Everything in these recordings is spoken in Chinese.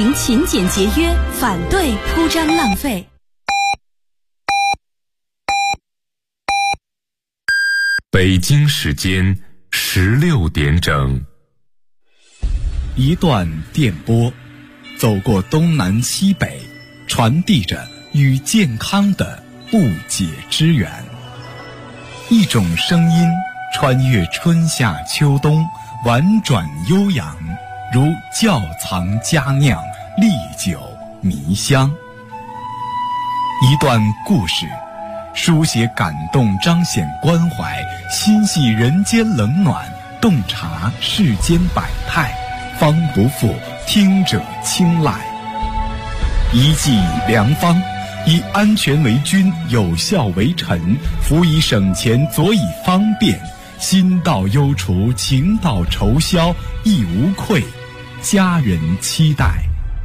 评勤俭节约，反对铺张浪费。 北京时间16点整。 一段电波，走过东南西北，传递着与健康的不解之缘。一种声音穿越春夏秋冬，婉转悠扬，如窖藏佳酿，历久弥香。一段故事，书写感动，彰显关怀，心系人间冷暖，洞察世间百态，方不负听者青睐。一剂良方，以安全为君，有效为臣，辅以省钱，佐以方便，心到忧除，情到愁消，亦无愧，家人期待。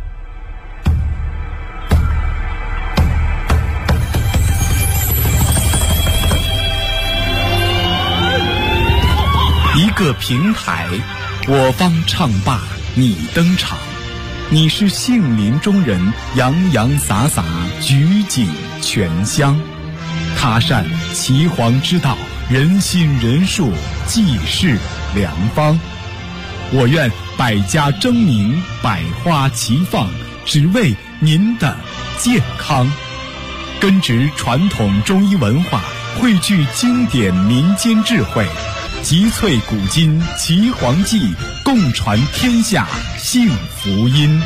一个平台，我方唱罢你登场，你是杏林中人，洋洋洒洒，举景全香。他善岐黄之道，人心人术，济世良方。我愿百家争鸣，百花齐放，只为您的健康。根植传统中医文化，汇聚经典民间智慧，集萃古今岐黄记，共传天下幸福音。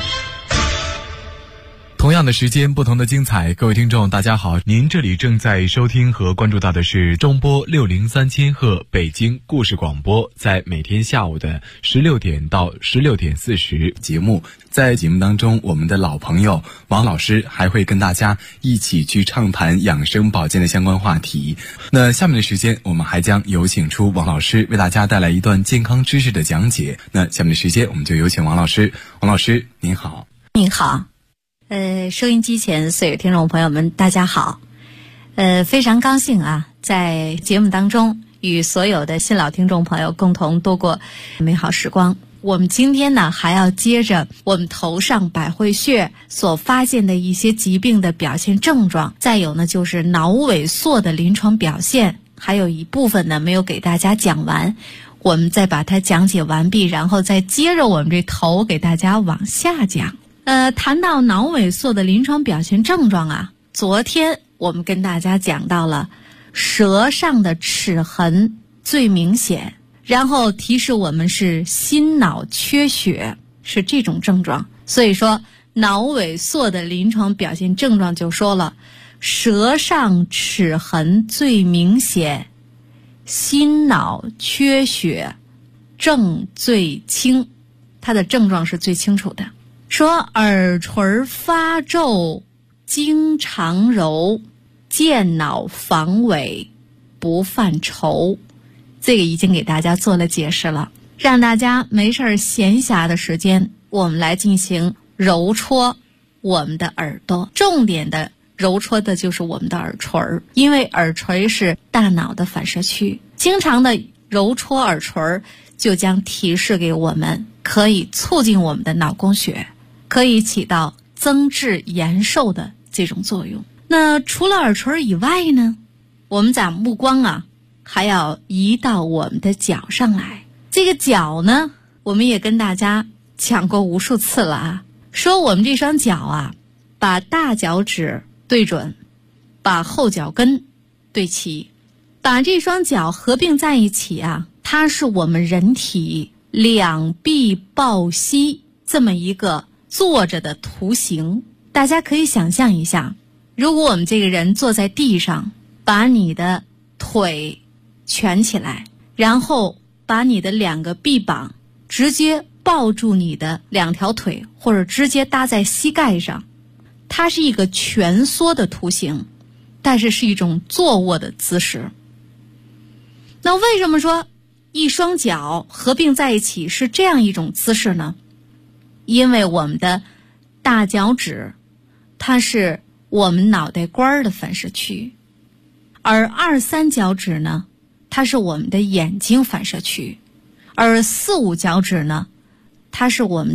同样的时间，不同的精彩。各位听众大家好，您这里正在收听和关注到的是中波603千赫北京故事广播，在每天下午的16点到16点40节目。在节目当中，我们的老朋友王老师还会跟大家一起去畅谈养生保健的相关话题。那下面的时间，我们还将有请出王老师为大家带来一段健康知识的讲解。那下面的时间，我们就有请王老师。王老师您好。 您好。收音机前所有听众朋友们大家好。非常高兴啊，在节目当中与所有的新老听众朋友共同度过美好时光。我们今天呢，还要接着我们头上百会穴所发现的一些疾病的表现症状，再有呢就是脑萎缩的临床表现，还有一部分呢没有给大家讲完，我们再把它讲解完毕，然后再接着我们这头给大家往下讲。谈到脑萎缩的临床表现症状啊，昨天我们跟大家讲到了舌上的齿痕最明显，然后提示我们是心脑缺血，是这种症状。所以说脑萎缩的临床表现症状就说了，舌上齿痕最明显，心脑缺血，症最轻，它的症状是最清楚的。说耳垂发皱，经常揉，健脑防痿，不犯愁。这个已经给大家做了解释了，让大家没事闲暇的时间，我们来进行揉搓我们的耳朵，重点的揉搓的就是我们的耳垂，因为耳垂是大脑的反射区，经常的揉搓耳垂就将提示给我们，可以促进我们的脑供血，可以起到增智延寿的这种作用。那除了耳垂以外呢，我们把目光啊还要移到我们的脚上来。这个脚呢，我们也跟大家讲过无数次了啊，说我们这双脚啊，把大脚趾对准，把后脚跟对齐，把这双脚合并在一起啊，它是我们人体两臂抱膝这么一个坐着的图形。大家可以想象一下，如果我们这个人坐在地上，把你的腿蜷起来，然后把你的两个臂膀直接抱住你的两条腿，或者直接搭在膝盖上，它是一个蜷缩的图形，但是是一种坐卧的姿势。那为什么说一双脚合并在一起是这样一种姿势呢？因为我们的大脚趾它是我们脑袋瓜的反射区，而2、3脚趾呢，它是我们的眼睛反射区，而4、5脚趾呢，它是我们的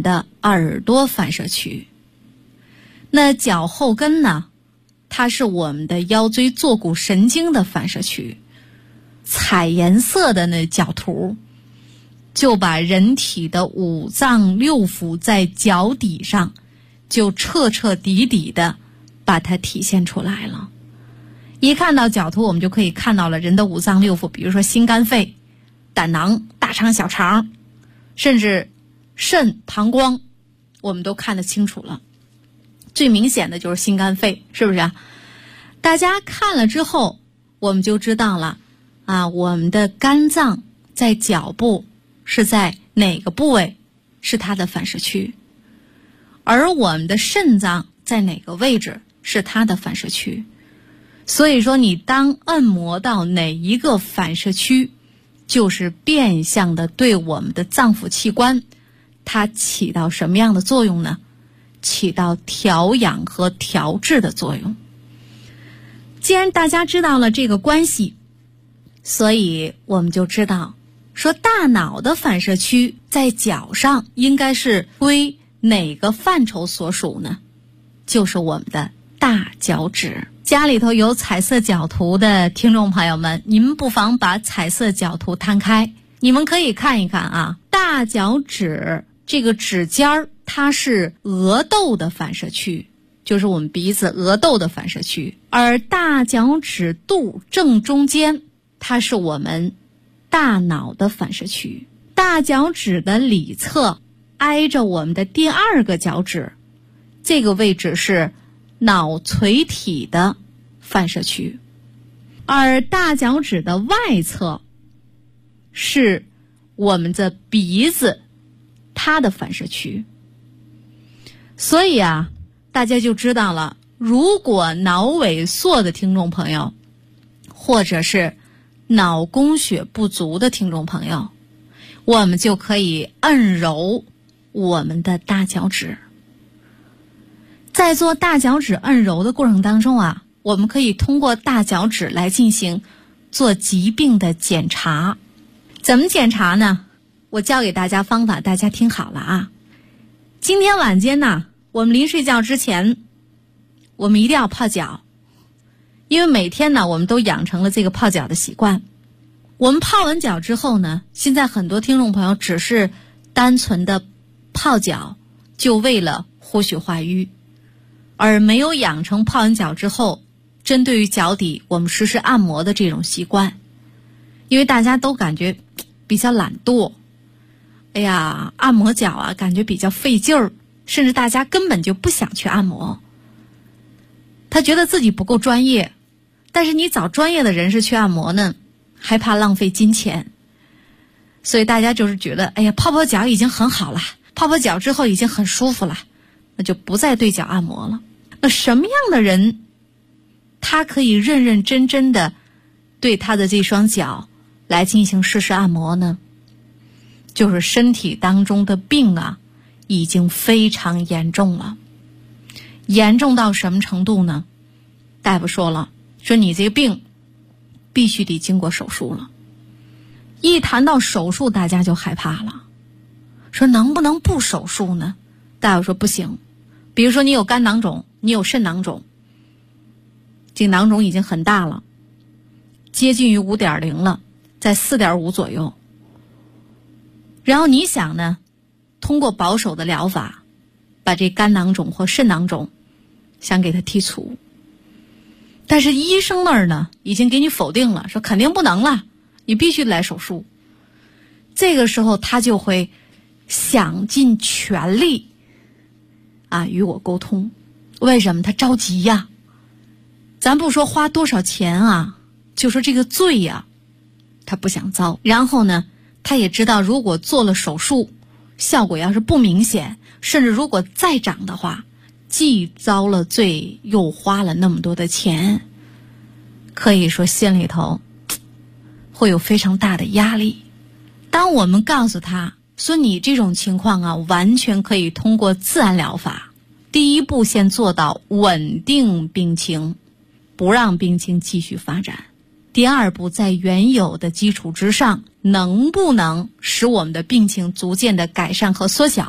耳朵反射区。那脚后跟呢，它是我们的腰椎坐骨神经的反射区。彩颜色的那脚图就把人体的五脏六腑在脚底上就彻彻底底的把它体现出来了。一看到脚图，我们就可以看到了人的五脏六腑，比如说心肝肺、胆囊、大肠小肠，甚至肾、膀胱，我们都看得清楚了。最明显的就是心肝肺，是不是啊？大家看了之后，我们就知道了啊，我们的肝脏在脚部是在哪个部位是它的反射区，而我们的肾脏在哪个位置是它的反射区。所以说你当按摩到哪一个反射区，就是变相的对我们的脏腑器官它起到什么样的作用呢？起到调养和调治的作用。既然大家知道了这个关系，所以我们就知道说大脑的反射区在脚上应该是归哪个范畴所属呢？就是我们的大脚趾。家里头有彩色脚图的听众朋友们，你们不妨把彩色脚图摊开，你们可以看一看啊，大脚趾这个指尖儿，它是额窦的反射区，就是我们鼻子额窦的反射区，而大脚趾肚正中间，它是我们大脑的反射区。大脚趾的里侧挨着我们的第二个脚趾，这个位置是脑垂体的反射区，而大脚趾的外侧是我们的鼻子它的反射区。所以啊，大家就知道了，如果脑萎缩的听众朋友，或者是脑供血不足的听众朋友，我们就可以按揉我们的大脚趾。在做大脚趾按揉的过程当中啊，我们可以通过大脚趾来进行做疾病的检查。怎么检查呢？我教给大家方法，大家听好了啊。今天晚间呢，我们临睡觉之前，我们一定要泡脚，因为每天呢，我们都养成了这个泡脚的习惯。我们泡完脚之后呢，现在很多听众朋友只是单纯的泡脚，就为了活血化瘀，而没有养成泡完脚之后针对于脚底我们实施按摩的这种习惯。因为大家都感觉比较懒惰，哎呀，按摩脚啊感觉比较费劲儿，甚至大家根本就不想去按摩，他觉得自己不够专业。但是你找专业的人士去按摩呢，还怕浪费金钱，所以大家就是觉得，哎呀，泡泡脚已经很好了，泡泡脚之后已经很舒服了，那就不再对脚按摩了。那什么样的人他可以认认真真的对他的这双脚来进行实施按摩呢？就是身体当中的病啊已经非常严重了。严重到什么程度呢？大夫说了，说你这个病必须得经过手术了。一谈到手术，大家就害怕了，说能不能不手术呢？大夫说不行。比如说你有肝囊肿，你有肾囊肿，这个囊肿已经很大了，接近于 5.0 了，在 4.5 左右。然后你想呢，通过保守的疗法把这肝囊肿或肾囊肿想给它剔除，但是医生那儿呢已经给你否定了，说肯定不能了，你必须来手术。这个时候他就会想尽全力啊与我沟通。为什么？他着急呀。咱不说花多少钱啊，就说这个罪呀，他不想遭。然后呢，他也知道如果做了手术效果要是不明显，甚至如果再长的话，既遭了罪又花了那么多的钱，可以说心里头会有非常大的压力。当我们告诉他说你这种情况啊，完全可以通过自然疗法，第一步先做到稳定病情，不让病情继续发展。第二步，在原有的基础之上，能不能使我们的病情逐渐的改善和缩小，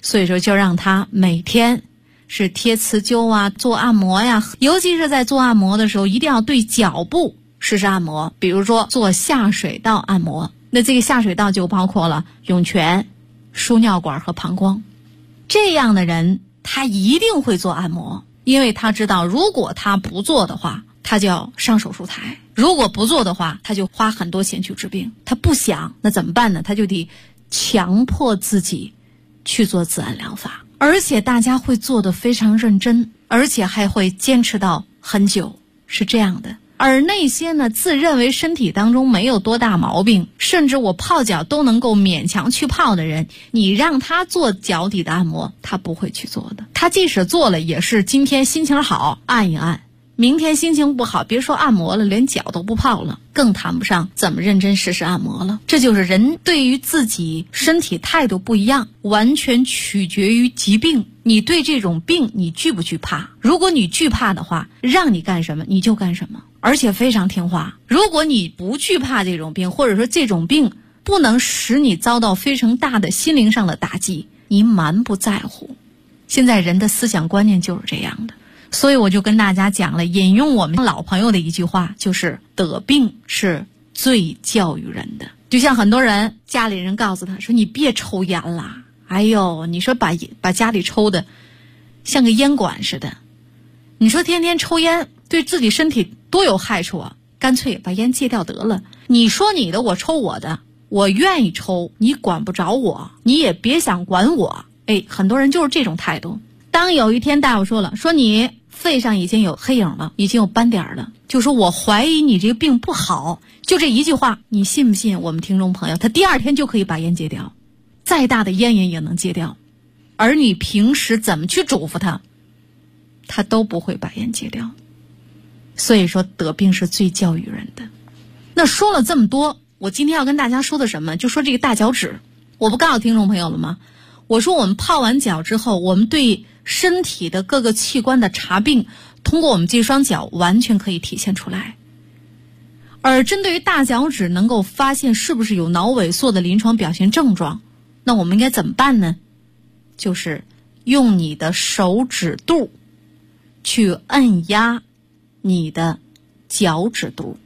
所以说就让他每天是贴磁灸啊，做按摩呀，尤其是在做按摩的时候，一定要对脚部实施按摩，比如说做下水道按摩。那这个下水道就包括了涌泉、输尿管和膀胱。这样的人他一定会做按摩，因为他知道如果他不做的话，他就要上手术台，如果不做的话，他就花很多钱去治病。他不想，那怎么办呢？他就得强迫自己去做自然疗法，而且大家会做得非常认真，而且还会坚持到很久，是这样的。而那些呢，自认为身体当中没有多大毛病，甚至我泡脚都能够勉强去泡的人，你让他做脚底的按摩，他不会去做的。他即使做了，也是今天心情好按一按，明天心情不好，别说按摩了，连脚都不泡了，更谈不上怎么认真实施按摩了。这就是人对于自己身体态度不一样，完全取决于疾病。你对这种病你惧不惧怕？如果你惧怕的话，让你干什么你就干什么，而且非常听话。如果你不惧怕这种病，或者说这种病不能使你遭到非常大的心灵上的打击，你蛮不在乎。现在人的思想观念就是这样的。所以我就跟大家讲了，引用我们老朋友的一句话，就是得病是最教育人的。就像很多人家里人告诉他说，你别抽烟啦，哎呦，你说把家里抽的像个烟馆似的，你说天天抽烟对自己身体多有害处啊，干脆把烟戒掉得了。你说你的，我抽我的，我愿意抽，你管不着我，你也别想管我。很多人就是这种态度。当有一天大夫说了，说你肺上已经有黑影了，已经有斑点了，就说我怀疑你这个病不好，就这一句话，你信不信我们听众朋友他第二天就可以把烟戒掉，再大的烟瘾也能戒掉。而你平时怎么去嘱咐他，他都不会把烟戒掉。所以说得病是最教育人的。那说了这么多，我今天要跟大家说的什么，就说这个大脚趾。我不告诉听众朋友了吗？我说我们泡完脚之后，我们对身体的各个器官的查病，通过我们这双脚完全可以体现出来。而针对于大脚趾能够发现是不是有脑萎缩的临床表现症状，那我们应该怎么办呢？就是用你的手指肚去按压你的脚趾肚，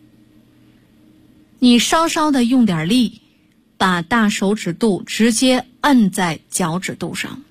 你稍稍的用点力，把大手指肚直接按在脚趾肚上，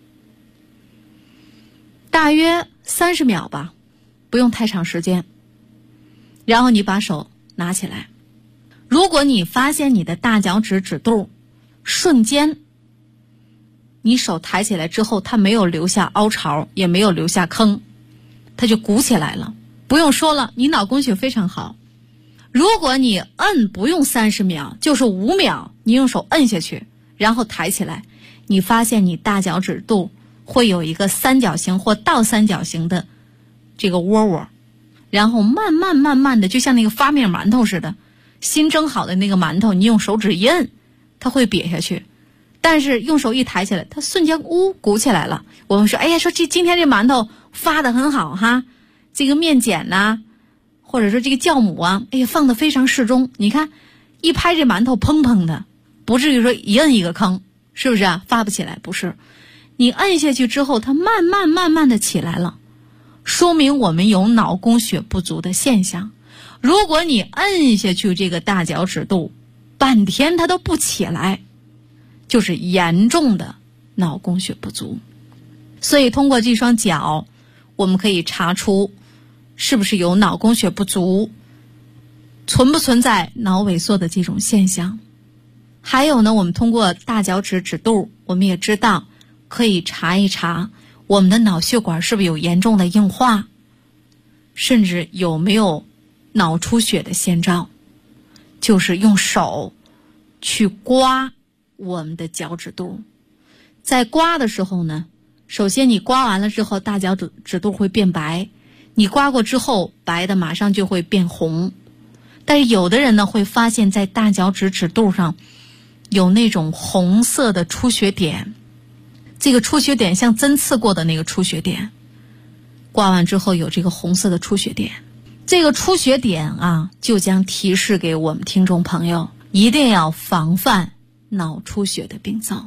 大约30秒吧，不用太长时间。然后你把手拿起来，如果你发现你的大脚趾指肚瞬间，你手抬起来之后，它没有留下凹槽，也没有留下坑，它就鼓起来了。不用说了，你脑供血非常好。如果你摁不用30秒，就是5秒，你用手摁下去，然后抬起来，你发现你大脚趾肚会有一个三角形或倒三角形的这个窝窝，然后慢慢的，就像那个发面馒头似的，新蒸好的那个馒头，你用手指一摁，它会瘪下去。但是用手一抬起来，它瞬间鼓起来了。我们说，哎呀，说今天这馒头发得很好哈，这个面碱呐，或者说这个酵母啊，哎呀，放得非常适中。你看，一拍这馒头砰砰的，不至于说一摁一个坑，是不是啊？发不起来，不是。你摁下去之后，它慢慢的起来了，说明我们有脑供血不足的现象。如果你摁下去这个大脚趾肚，半天它都不起来，就是严重的脑供血不足。所以通过这双脚，我们可以查出是不是有脑供血不足，存不存在脑萎缩的这种现象。还有呢，我们通过大脚趾指肚，我们也知道可以查一查我们的脑血管是不是有严重的硬化，甚至有没有脑出血的先兆。就是用手去刮我们的脚趾肚，在刮的时候呢，首先你刮完了之后，大脚趾肚会变白，你刮过之后，白的马上就会变红。但是有的人呢，会发现在大脚趾指肚上有那种红色的出血点，这个出血点像针刺过的那个出血点，刮完之后有这个红色的出血点，这个出血点啊，就将提示给我们听众朋友，一定要防范脑出血的病灶。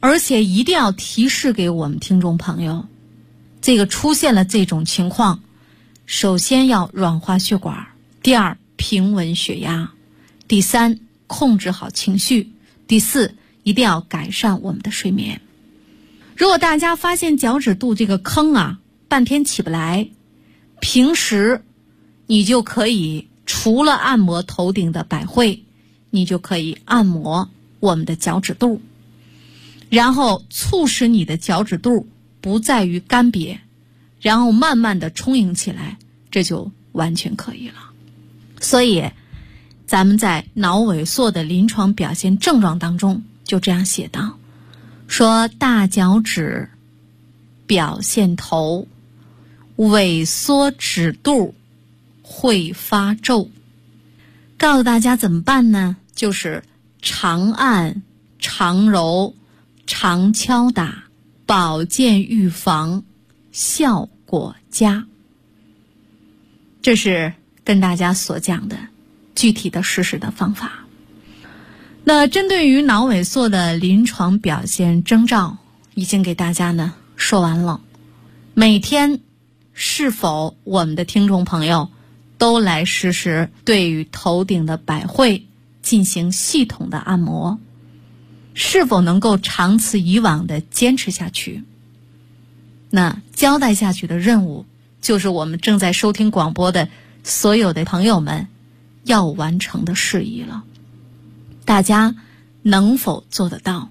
而且一定要提示给我们听众朋友，这个出现了这种情况，首先要软化血管，第二平稳血压，第三控制好情绪，第四一定要改善我们的睡眠。如果大家发现脚趾肚这个坑啊半天起不来，平时你就可以除了按摩头顶的百会，你就可以按摩我们的脚趾肚，然后促使你的脚趾肚不在于干瘪，然后慢慢的充盈起来，这就完全可以了。所以咱们在脑萎缩的临床表现症状当中就这样写道，说大脚趾表现头，萎缩指肚会发皱。告诉大家怎么办呢？就是常按常揉常敲打，保健预防，效果佳。这是跟大家所讲的具体的实施的方法。那针对于脑萎缩的临床表现征兆，已经给大家呢说完了。每天是否我们的听众朋友都来实施对于头顶的百会进行系统的按摩，是否能够长此以往的坚持下去？那交代下去的任务，就是我们正在收听广播的所有的朋友们要完成的事宜了。大家能否做得到？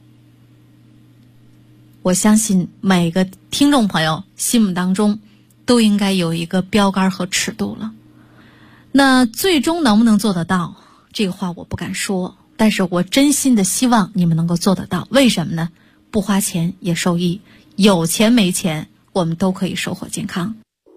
我相信每个听众朋友心目当中都应该有一个标杆和尺度了。那最终能不能做得到，这个话我不敢说，但是我真心的希望你们能够做得到。为什么呢？不花钱也受益，有钱没钱我们都可以收获健康。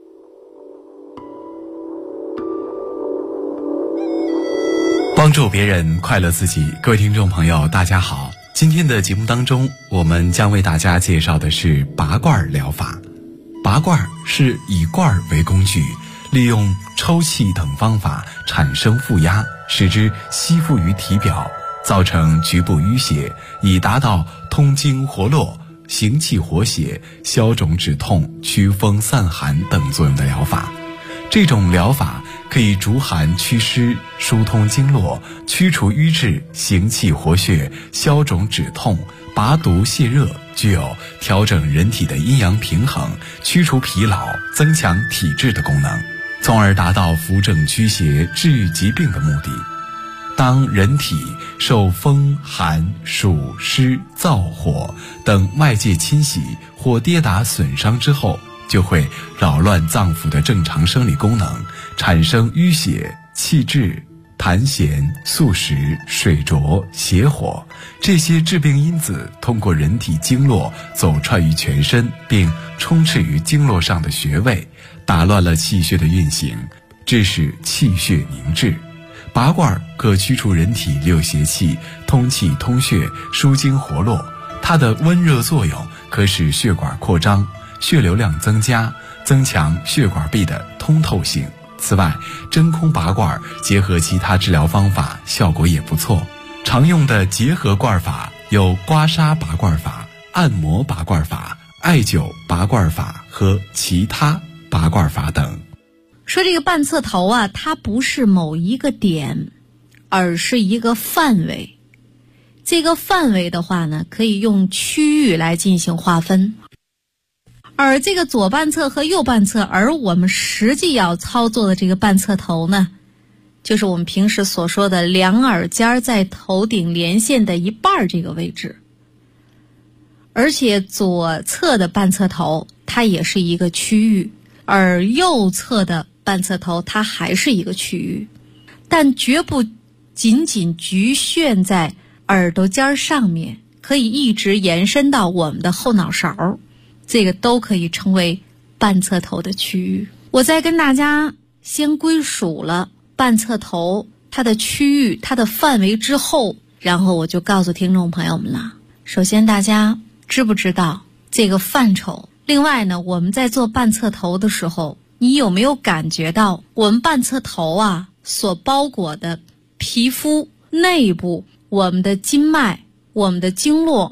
帮助别人，快乐自己。各位听众朋友大家好，今天的节目当中，我们将为大家介绍的是拔罐疗法。拔罐是以罐为工具，利用抽气等方法产生负压，使之吸附于体表，造成局部淤血，以达到通经活络、行气活血、消肿止痛、祛风散寒等作用的疗法。这种疗法可以逐寒祛湿、疏通经络、驱除瘀滞、行气活血、消肿止痛、拔毒泻热，具有调整人体的阴阳平衡、驱除疲劳、增强体质的功能，从而达到扶正驱邪、治愈疾病的目的。当人体受风、寒、暑、湿、燥、火等外界侵袭或跌打损伤之后，就会扰乱脏腑的正常生理功能，产生淤血、气滞、痰涎、宿食、水浊、邪火，这些致病因子通过人体经络走串于全身，并充斥于经络上的穴位，打乱了气血的运行，致使气血凝滞。拔罐可驱除人体六邪气，通气通血，疏经活络。它的温热作用可使血管扩张，血流量增加，增强血管壁的通透性。此外，真空拔罐结合其他治疗方法，效果也不错。常用的结合罐法有刮痧拔罐法、按摩拔罐法、艾灸拔罐法和其他拔罐法等。 说这个半侧头啊，它不是某一个点，而是一个范围。这个范围的话呢，可以用区域来进行划分。而这个左半侧和右半侧，而我们实际要操作的这个半侧头呢，就是我们平时所说的两耳尖在头顶连线的一半这个位置。而且左侧的半侧头它也是一个区域，而右侧的半侧头它还是一个区域，但绝不仅仅局限在耳朵尖上面，可以一直延伸到我们的后脑勺，这个都可以称为半侧头的区域。我再跟大家先归属了半侧头它的区域、它的范围之后，然后我就告诉听众朋友们了。首先大家知不知道这个范畴？另外呢，我们在做半侧头的时候，你有没有感觉到我们半侧头啊所包裹的皮肤内部，我们的筋脉、我们的经络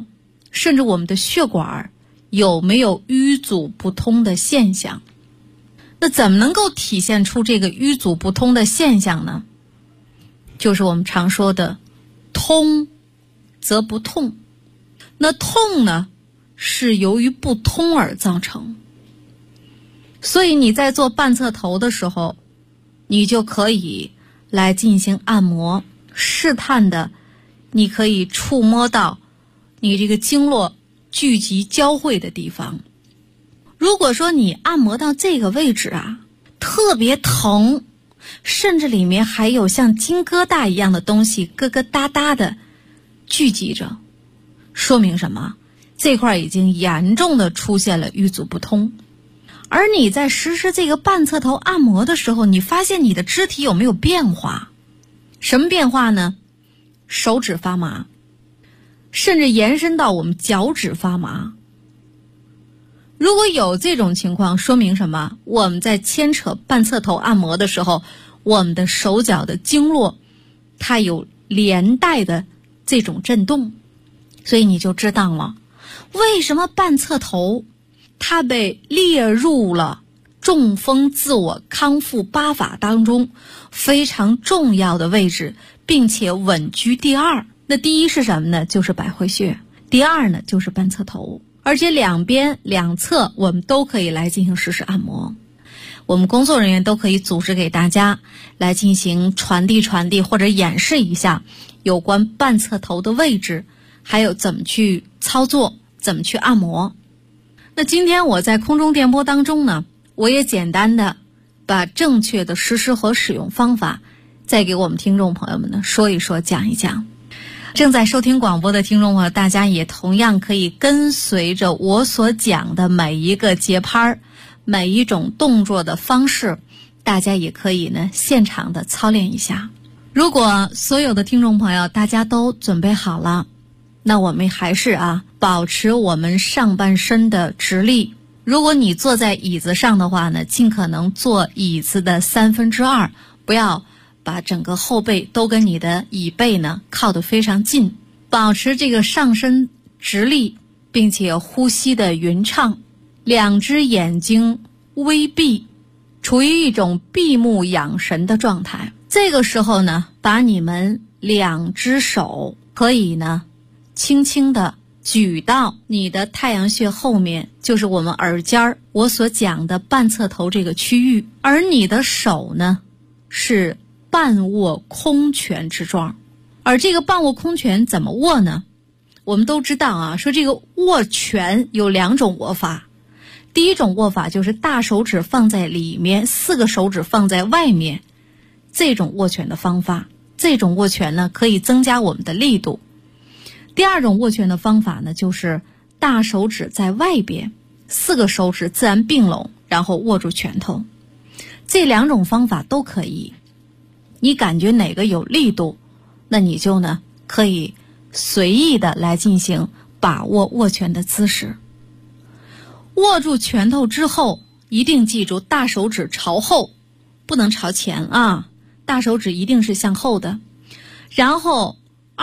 甚至我们的血管有没有瘀阻不通的现象。那怎么能够体现出这个瘀阻不通的现象呢？就是我们常说的通则不痛。那痛呢，是由于不通而造成。所以你在做半侧头的时候，你就可以来进行按摩，试探的你可以触摸到你这个经络聚集交汇的地方。如果说你按摩到这个位置啊，特别疼，甚至里面还有像金疙瘩一样的东西疙疙瘩瘩的聚集着，说明什么？这块已经严重的出现了瘀阻不通。而你在实施这个半侧头按摩的时候，你发现你的肢体有没有变化？什么变化呢？手指发麻，甚至延伸到我们脚趾发麻。如果有这种情况，说明什么？我们在牵扯半侧头按摩的时候，我们的手脚的经络它有连带的这种震动，所以你就知道了为什么半侧头它被列入了中风自我康复8法当中非常重要的位置，并且稳居第2。那第一是什么呢？就是百会穴。第2呢，就是半侧头。而且两边两侧我们都可以来进行实施按摩。我们工作人员都可以组织给大家来进行传递或者演示一下有关半侧头的位置，还有怎么去操作，怎么去按摩。那今天我在空中电波当中呢，我也简单的把正确的实施和使用方法再给我们听众朋友们呢说一说，讲一讲。正在收听广播的听众朋友，大家也同样可以跟随着我所讲的每一个节拍，每一种动作的方式，大家也可以呢现场的操练一下。如果所有的听众朋友大家都准备好了，那我们还是保持我们上半身的直立。如果你坐在椅子上的话呢，尽可能坐椅子的2/3，不要把整个后背都跟你的椅背呢靠得非常近，保持这个上身直立，并且呼吸的匀畅，两只眼睛微闭，处于一种闭目养神的状态。这个时候呢，把你们2只手可以呢轻轻的举到你的太阳穴后面，就是我们耳尖我所讲的半侧头这个区域，而你的手呢是半握空拳之状。而这个半握空拳怎么握呢？我们都知道说这个握拳有2种握法。第一种握法就是大手指放在里面，4个手指放在外面，这种握拳的方法。这种握拳呢可以增加我们的力度。第2种握拳的方法呢，就是大手指在外边，4个手指自然并拢，然后握住拳头。这2种方法都可以，你感觉哪个有力度，那你就呢可以随意的来进行把握握拳的姿势。握住拳头之后，一定记住大手指朝后，不能朝前大手指一定是向后的。然后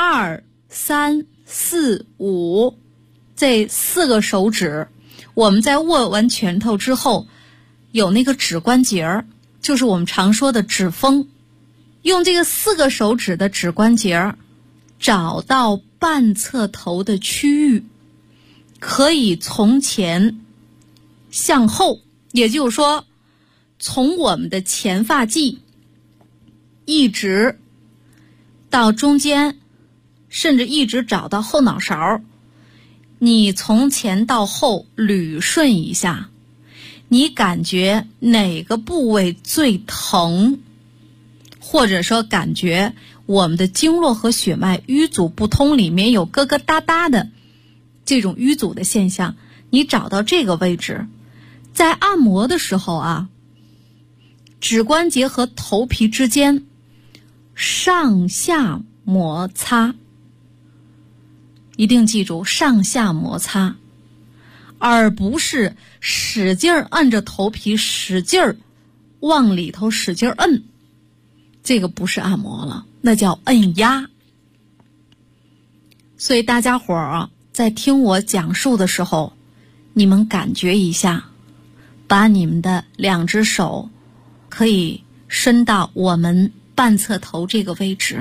2、3、4、5这4个手指，我们在握完拳头之后有那个指关节，就是我们常说的指峰，用这个4个手指的指关节找到半侧头的区域，可以从前向后，也就是说从我们的前发际一直到中间，甚至一直找到后脑勺，你从前到后捋顺一下，你感觉哪个部位最疼，或者说感觉我们的经络和血脉瘀阻不通，里面有疙疙瘩瘩的这种瘀阻的现象，你找到这个位置，在按摩的时候指关节和头皮之间上下摩擦，一定记住上下摩擦，而不是使劲按着头皮，使劲往里头使劲摁，这个不是按摩了，那叫摁压。所以大家伙在听我讲述的时候，你们感觉一下，把你们的2只手可以伸到我们半侧头这个位置，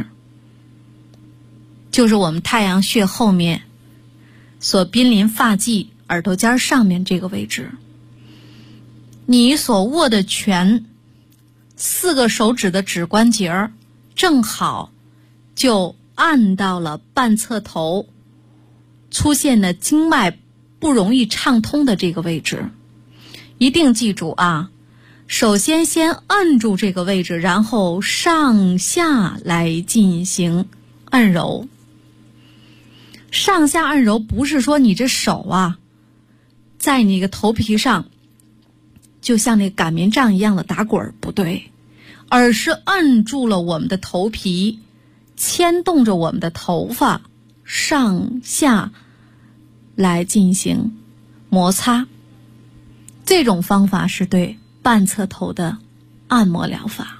就是我们太阳穴后面所濒临发际耳朵尖上面这个位置。你所握的拳4个手指的指关节正好就按到了半侧头出现的经脉不容易畅通的这个位置。一定记住啊，首先按住这个位置，然后上下来进行按揉。上下按揉不是说你这手啊在你个头皮上就像那擀面杖一样的打滚，不对，而是按住了我们的头皮，牵动着我们的头发上下来进行摩擦。这种方法是对半侧头的按摩疗法。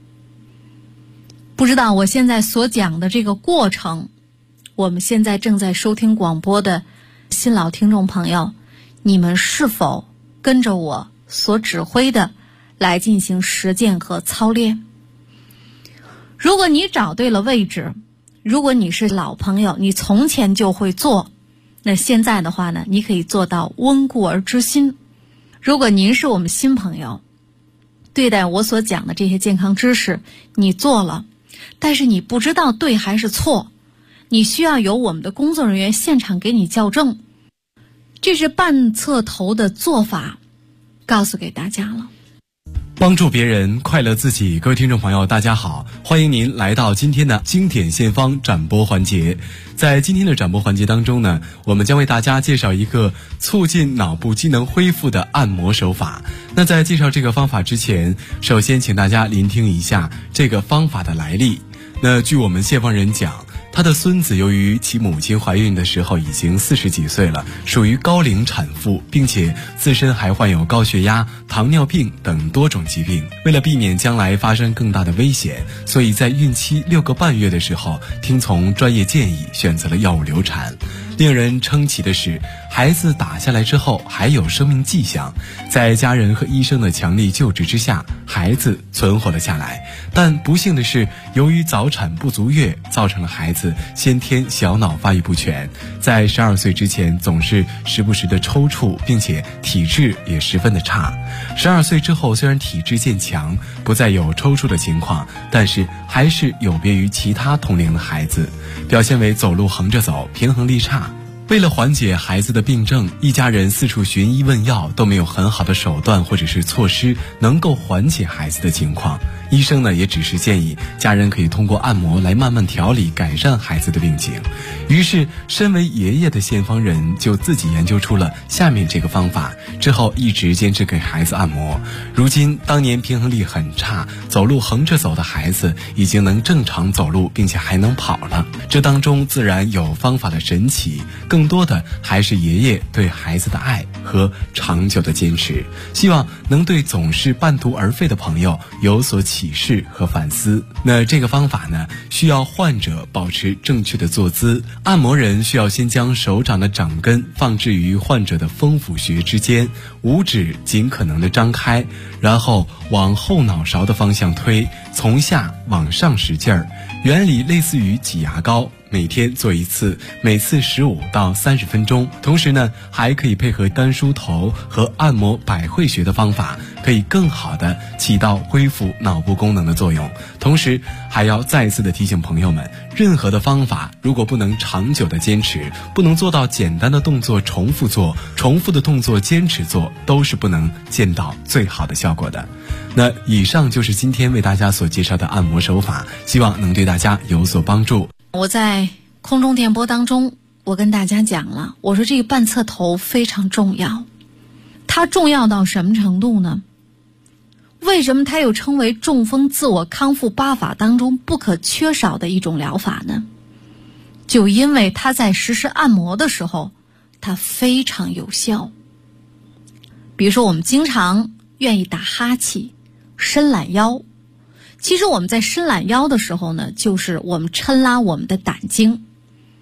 不知道我现在所讲的这个过程，我们现在正在收听广播的新老听众朋友，你们是否跟着我所指挥的来进行实践和操练？如果你找对了位置，如果你是老朋友，你从前就会做，那现在的话呢，你可以做到温故而知新。如果您是我们新朋友，对待我所讲的这些健康知识你做了，但是你不知道对还是错，你需要由我们的工作人员现场给你校正。这是半侧头的做法，告诉给大家了。 帮助别人，快乐自己。各位听众朋友大家好，欢迎您来到今天的经典献方展播环节。在今天的展播环节当中呢，我们将为大家介绍一个促进脑部机能恢复的按摩手法。那在介绍这个方法之前，首先请大家聆听一下这个方法的来历。那据我们献方人讲，他的孙子由于其母亲怀孕的时候已经40几岁了，属于高龄产妇，并且自身还患有高血压、糖尿病等多种疾病。为了避免将来发生更大的危险，所以在孕期6个半月的时候，听从专业建议选择了药物流产。令人称奇的是，孩子打下来之后还有生命迹象，在家人和医生的强力救治之下，孩子存活了下来。但不幸的是，由于早产不足月，造成了孩子先天小脑发育不全，在12岁之前总是时不时的抽搐，并且体质也十分的差。12岁之后，虽然体质渐强，不再有抽搐的情况，但是还是有别于其他同龄的孩子，表现为走路横着走，平衡力差。为了缓解孩子的病症，一家人四处寻医问药，都没有很好的手段或者是措施能够缓解孩子的情况。医生呢也只是建议家人可以通过按摩来慢慢调理改善孩子的病情。于是身为爷爷的献方人就自己研究出了下面这个方法，之后一直坚持给孩子按摩。如今当年平衡力很差，走路横着走的孩子已经能正常走路，并且还能跑了。这当中自然有方法的神奇，更多的还是爷爷对孩子的爱和长久的坚持。希望能对总是半途而废的朋友有所启示和反思。那这个方法呢，需要患者保持正确的坐姿。按摩人需要先将手掌的掌根放置于患者的风府穴之间，5指尽可能的张开，然后往后脑勺的方向推，从下往上使劲儿。原理类似于挤牙膏，每天做1次，每次15到30分钟。同时呢，还可以配合干梳头和按摩百会穴的方法，可以更好的起到恢复脑部功能的作用。同时还要再次的提醒朋友们，任何的方法如果不能长久的坚持，不能做到简单的动作重复做，重复的动作坚持做，都是不能见到最好的效果的。那以上就是今天为大家所介绍的按摩手法，希望能对大家有所帮助。 我在空中电波当中，我跟大家讲了，我说这个半侧头非常重要。它重要到什么程度呢？为什么它又称为中风自我康复8法当中不可缺少的一种疗法呢？就因为它在实施按摩的时候，它非常有效。比如说我们经常愿意打哈气、伸懒腰。其实我们在伸懒腰的时候呢，就是我们抻拉我们的胆经。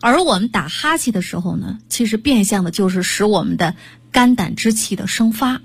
而我们打哈气的时候呢，其实变相的就是使我们的肝胆之气的生发。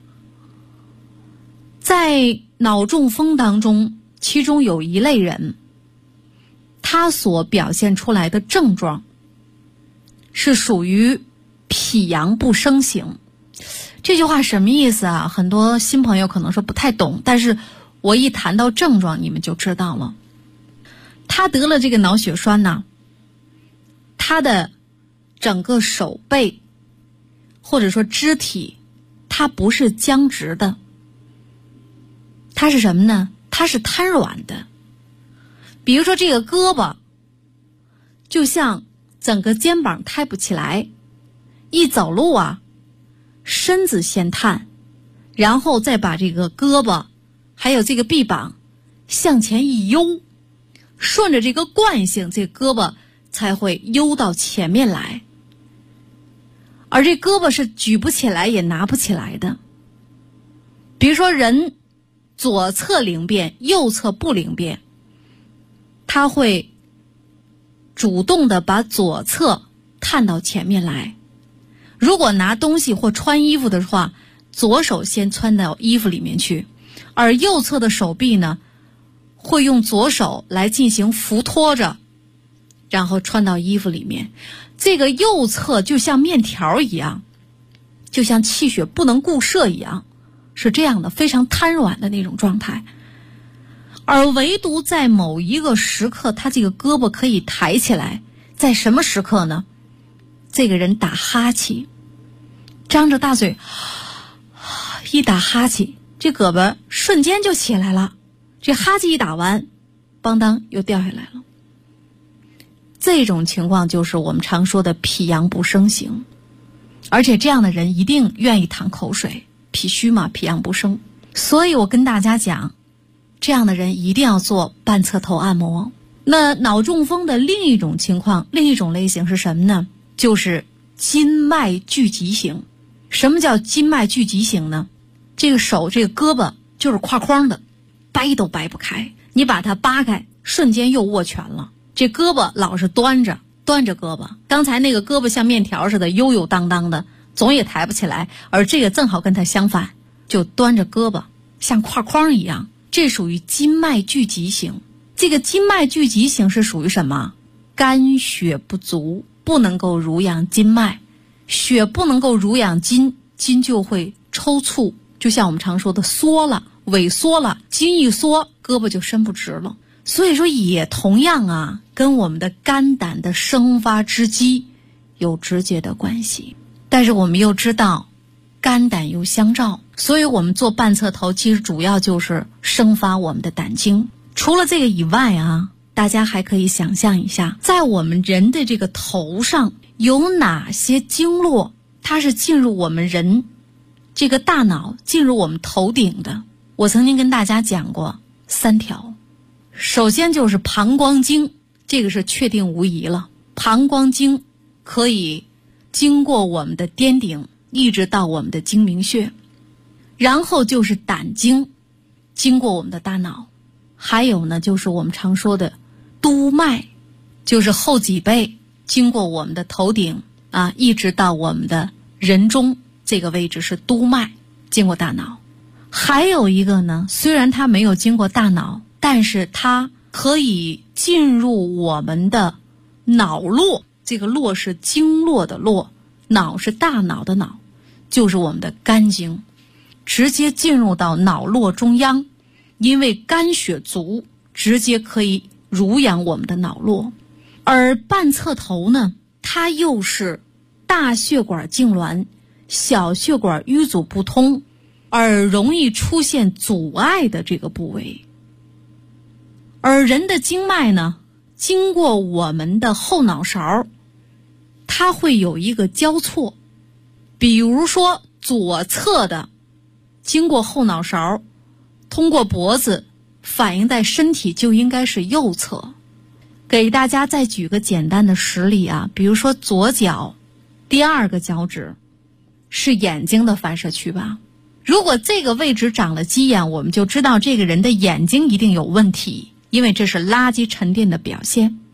在脑中风当中，其中有一类人，他所表现出来的症状是属于脾阳不生型。这句话什么意思啊？很多新朋友可能说不太懂，但是我一谈到症状你们就知道了。他得了这个脑血栓呢，他的整个手背或者说肢体，它不是僵直的，它是什么呢？它是瘫软的。比如说这个胳膊就像整个肩膀抬不起来，一走路啊，身子先探，然后再把这个胳膊还有这个臂膀向前一悠，顺着这个惯性，这个胳膊才会悠到前面来。而这胳膊是举不起来也拿不起来的。比如说人左侧灵便，右侧不灵便，他会主动的把左侧探到前面来。如果拿东西或穿衣服的话，左手先穿到衣服里面去，而右侧的手臂呢，会用左手来进行扶托着，然后穿到衣服里面。这个右侧就像面条一样，就像气血不能固摄一样，是这样的，非常瘫软的那种状态。而唯独在某一个时刻，他这个胳膊可以抬起来。在什么时刻呢？这个人打哈气，张着大嘴一打哈气，这胳膊瞬间就起来了。这哈气一打完，邦当又掉下来了。这种情况就是我们常说的脾阳不生型，而且这样的人一定愿意淌口水，脾虚嘛，脾阳不生。所以我跟大家讲，这样的人一定要做半侧头按摩。那脑中风的另一种情况，另一种类型是什么呢？就是筋脉聚集型。什么叫筋脉聚集型呢？这个手这个胳膊就是框框的，掰都掰不开，你把它扒开，瞬间又握拳了。这胳膊老是端着胳膊，刚才那个胳膊像面条似的悠悠荡荡的，总也抬不起来，而这个正好跟它相反，就端着胳膊像框框一样，这属于筋脉聚集型。这个筋脉聚集型是属于什么？肝血不足，不能够濡养筋脉，血不能够濡养筋，筋就会抽搐，就像我们常说的缩了，萎缩了，筋一缩，胳膊就伸不直了。所以说也同样啊，跟我们的肝胆的生发之机有直接的关系。但是我们又知道肝胆又相照，所以我们做半侧头其实主要就是生发我们的胆经。除了这个以外啊，大家还可以想象一下，在我们人的这个头上有哪些经络它是进入我们人这个大脑，进入我们头顶的。我曾经跟大家讲过3条。首先就是膀胱经，这个是确定无疑了。膀胱经可以经过我们的颠顶，一直到我们的睛明穴。然后就是胆经，经过我们的大脑。还有呢，就是我们常说的督脉，就是后脊背，经过我们的头顶啊，一直到我们的人中，这个位置是督脉，经过大脑。还有一个呢，虽然它没有经过大脑，但是它可以进入我们的脑络，这个络是经络的络，脑是大脑的脑，就是我们的肝经，直接进入到脑络中央。因为肝血足，直接可以濡养我们的脑络。而半侧头呢，它又是大血管痉挛，小血管淤阻不通，而容易出现阻碍的这个部位。而人的经脉呢，经过我们的后脑勺，它会有一个交错。比如说左侧的经过后脑勺，通过脖子反映在身体就应该是右侧。给大家再举个简单的实例啊，比如说左脚第2个脚趾是眼睛的反射区吧。如果这个位置长了鸡眼，我们就知道这个人的眼睛一定有问题，因为这是垃圾沉淀的表现。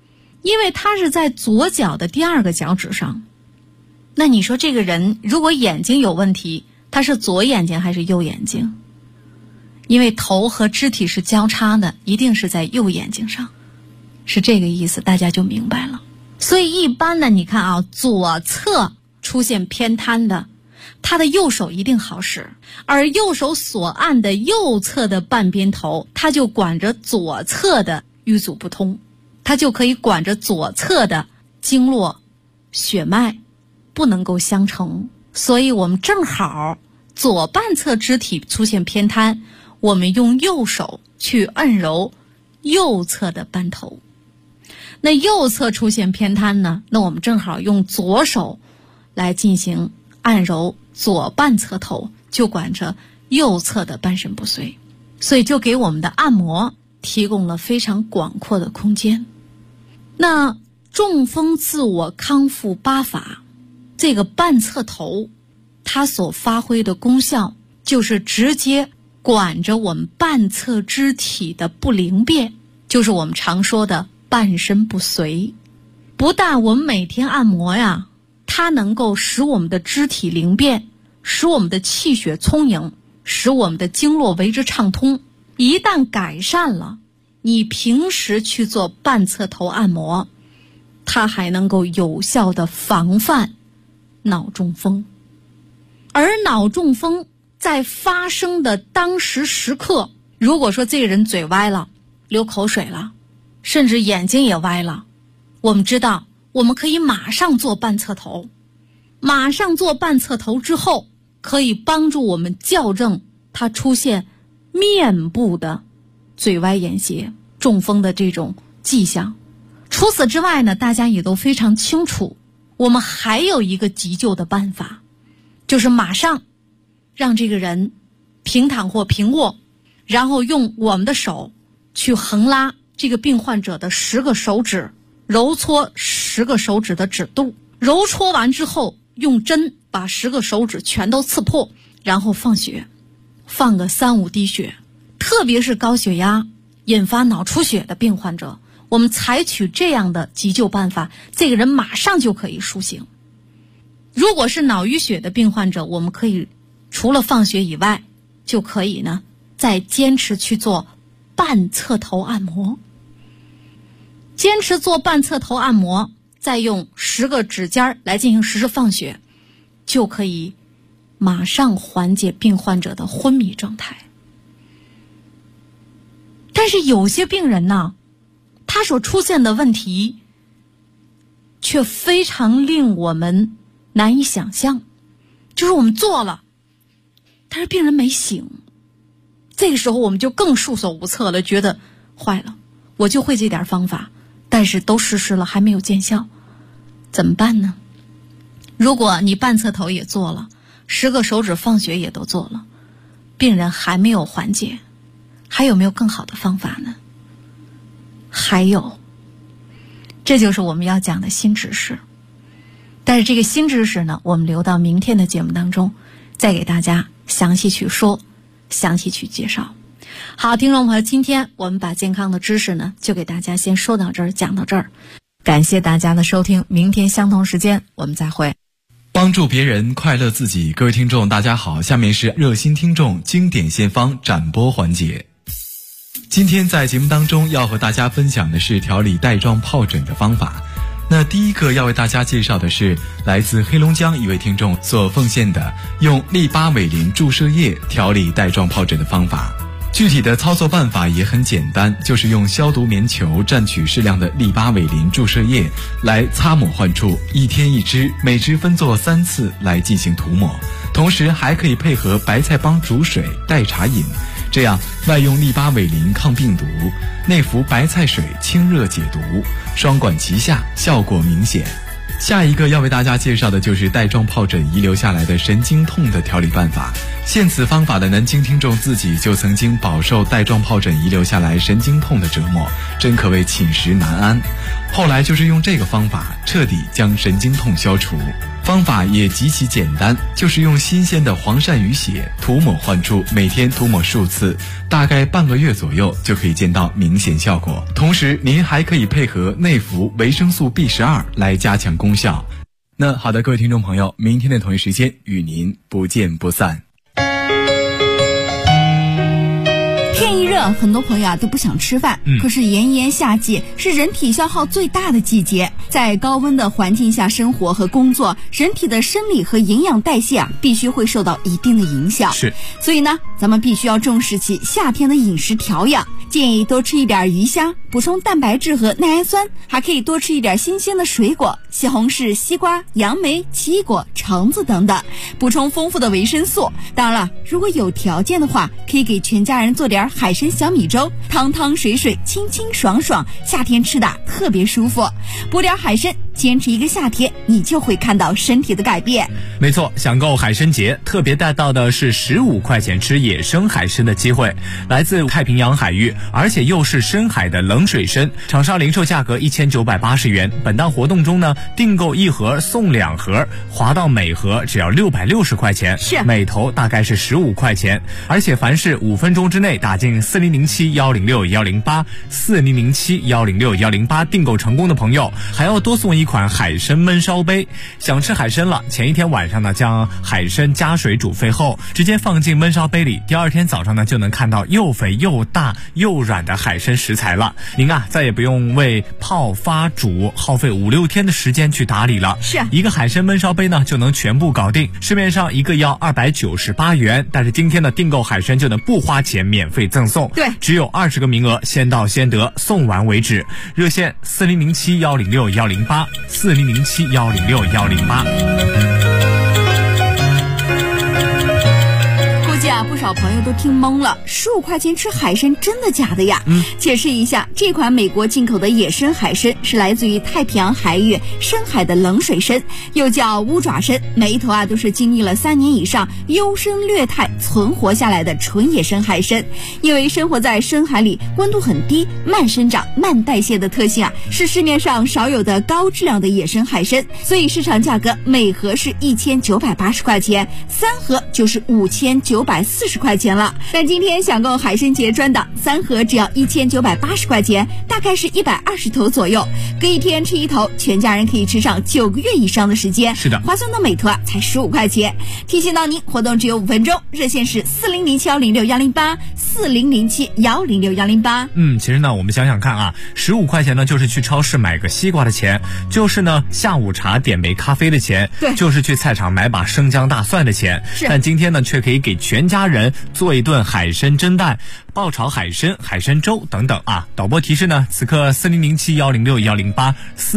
因为它是在左脚的第2个脚趾上。那你说这个人如果眼睛有问题，他是左眼睛还是右眼睛？因为头和肢体是交叉的，一定是在右眼睛上，是这个意思，大家就明白了。所以一般呢，你看啊，左侧出现偏瘫的，他的右手一定好使，而右手所按的右侧的半边头，他就管着左侧的瘀阻不通，他就可以管着左侧的经络血脉不能够相承。所以我们正好左半侧肢体出现偏瘫，我们用右手去按揉右侧的半头。那右侧出现偏瘫呢，那我们正好用左手来进行按揉左半侧头，就管着右侧的半身不遂，所以就给我们的按摩提供了非常广阔的空间。那中风自我康复8法，这个半侧头它所发挥的功效就是直接管着我们半侧肢体的不灵便，就是我们常说的半身不遂。不但我们每天按摩呀，它能够使我们的肢体灵便，使我们的气血充盈，使我们的经络为之畅通。一旦改善了，你平时去做半侧头按摩，它还能够有效的防范脑中风。而脑中风在发生的当时时刻，如果说这个人嘴歪了，流口水了，甚至眼睛也歪了，我们知道我们可以马上做半侧头。马上做半侧头之后，可以帮助我们校正它出现面部的嘴歪眼斜中风的这种迹象。除此之外呢，大家也都非常清楚，我们还有一个急救的办法，就是马上让这个人平躺或平卧，然后用我们的手去横拉这个病患者的10个手指，揉搓10个手指的指肚，揉搓完之后用针把10个手指全都刺破，然后放血，放个3-5滴血。特别是高血压引发脑出血的病患者，我们采取这样的急救办法，这个人马上就可以苏醒。如果是脑淤血的病患者，我们可以除了放血以外，就可以呢再坚持去做半侧头按摩。坚持做半侧头按摩，再用10个指尖来进行实时放血，就可以马上缓解病患者的昏迷状态。但是有些病人呢，他所出现的问题却非常令我们难以想象，就是我们做了，但是病人没醒。这个时候我们就更束手无策了，觉得坏了，我就会这点方法，但是都实施了还没有见效，怎么办呢？如果你半侧头也做了，10个手指放血也都做了，病人还没有缓解，还有没有更好的方法呢？还有，这就是我们要讲的新知识。但是这个新知识呢，我们留到明天的节目当中再给大家详细去说，详细去介绍。好，听众朋友，今天我们把健康的知识呢就给大家先说到这儿，讲到这儿。感谢大家的收听，明天相同时间我们再会。 帮助别人，快乐自己。各位听众大家好，下面是热心听众经典献方展播环节。今天在节目当中要和大家分享的是调理带状疱疹的方法。那第一个要为大家介绍的是来自黑龙江一位听众所奉献的用利巴韦林注射液调理带状疱疹的方法。具体的操作办法也很简单，就是用消毒棉球蘸取适量的利巴韦林注射液来擦抹患处，1天1支，每支分做3次来进行涂抹，同时还可以配合白菜帮煮水代茶饮，这样外用利巴韦林抗病毒，内服白菜水清热解毒，双管齐下，效果明显。下一个要为大家介绍的就是带状疱疹遗留下来的神经痛的调理办法。现此方法的南京听众自己就曾经饱受带状疱疹遗留下来神经痛的折磨，真可谓寝食难安。 后来就是用这个方法彻底将神经痛消除。方法也极其简单，就是用新鲜的黄鳝鱼血涂抹患处，每天涂抹数次，大概半个月左右就可以见到明显效果。同时您还可以配合内服维生素 B12 来加强功效。那好的，各位听众朋友，明天的同一时间与您不见不散。 天一热，很多朋友都不想吃饭。可是炎炎夏季是人体消耗最大的季节，在高温的环境下生活和工作，人体的生理和营养代谢必须会受到一定的影响。 是， 所以呢，咱们必须要重视起夏天的饮食调养，建议多吃一点鱼虾，补充蛋白质和耐氨酸，还可以多吃一点新鲜的水果，西红柿、西瓜、杨梅、奇异果、橙子等等，补充丰富的维生素。当然了，如果有条件的话，可以给全家人做点海参小米粥，汤汤水水，清清爽爽，夏天吃的特别舒服。补点海参，坚持一个夏天，你就会看到身体的改变。 没错，享购海参节特别带到的是15块钱吃野生海参的机会，来自太平洋海域，而且又是深海的冷水参，厂商零售价格1980元。本档活动中呢，订购1盒送2盒，划到每盒只要660块钱， 是每头大概是15块钱。而且凡是5分钟之内打进4007-106-108 4007-106-108订购成功的朋友，还要多送一款海参焖烧杯。想吃海参了，前一天晚上呢，将海参加水煮沸后，直接放进焖烧杯里，第二天早上呢，就能看到又肥又大又软的海参食材了。您啊，再也不用为泡发煮耗费5-6天的时间去打理了。 是一个海参焖烧杯呢，就能全部搞定。市面上一个要298元，但是今天的订购海参就能不花钱免费赠送。 对， 只有20个名额，先到先得，送完为止。热线4007-106-108 4007-106-108。 不少朋友都听懵了，15块钱吃海参真的假的呀？解释一下，这款美国进口的野生海参是来自于太平洋海域深海的冷水参，又叫乌爪参，每一头都是经历了3年以上优生劣汰存活下来的纯野生海参。因为生活在深海里，温度很低，慢生长慢代谢的特性是市面上少有的高质量的野生海参，所以市场价格每盒是1980块钱，3盒就是5940块钱了。但今天享购海参节专档，3盒只要1980块钱，大概是120头左右，隔一天吃1头，全家人可以吃上9个月以上的时间。 是的， 划算到每头才15块钱。提醒到您，活动只有5分钟，热线是4007-106-108 4007-106-108。 其实呢，我们想想看啊，15块钱呢，就是去超市买个西瓜的钱，就是呢下午茶点杯咖啡的钱， 对， 就是去菜场买把生姜大蒜的钱。但今天呢，却可以给全家人做一顿海参蒸蛋、爆炒海参、海参粥等等啊。导播提示呢，此刻4007-106-108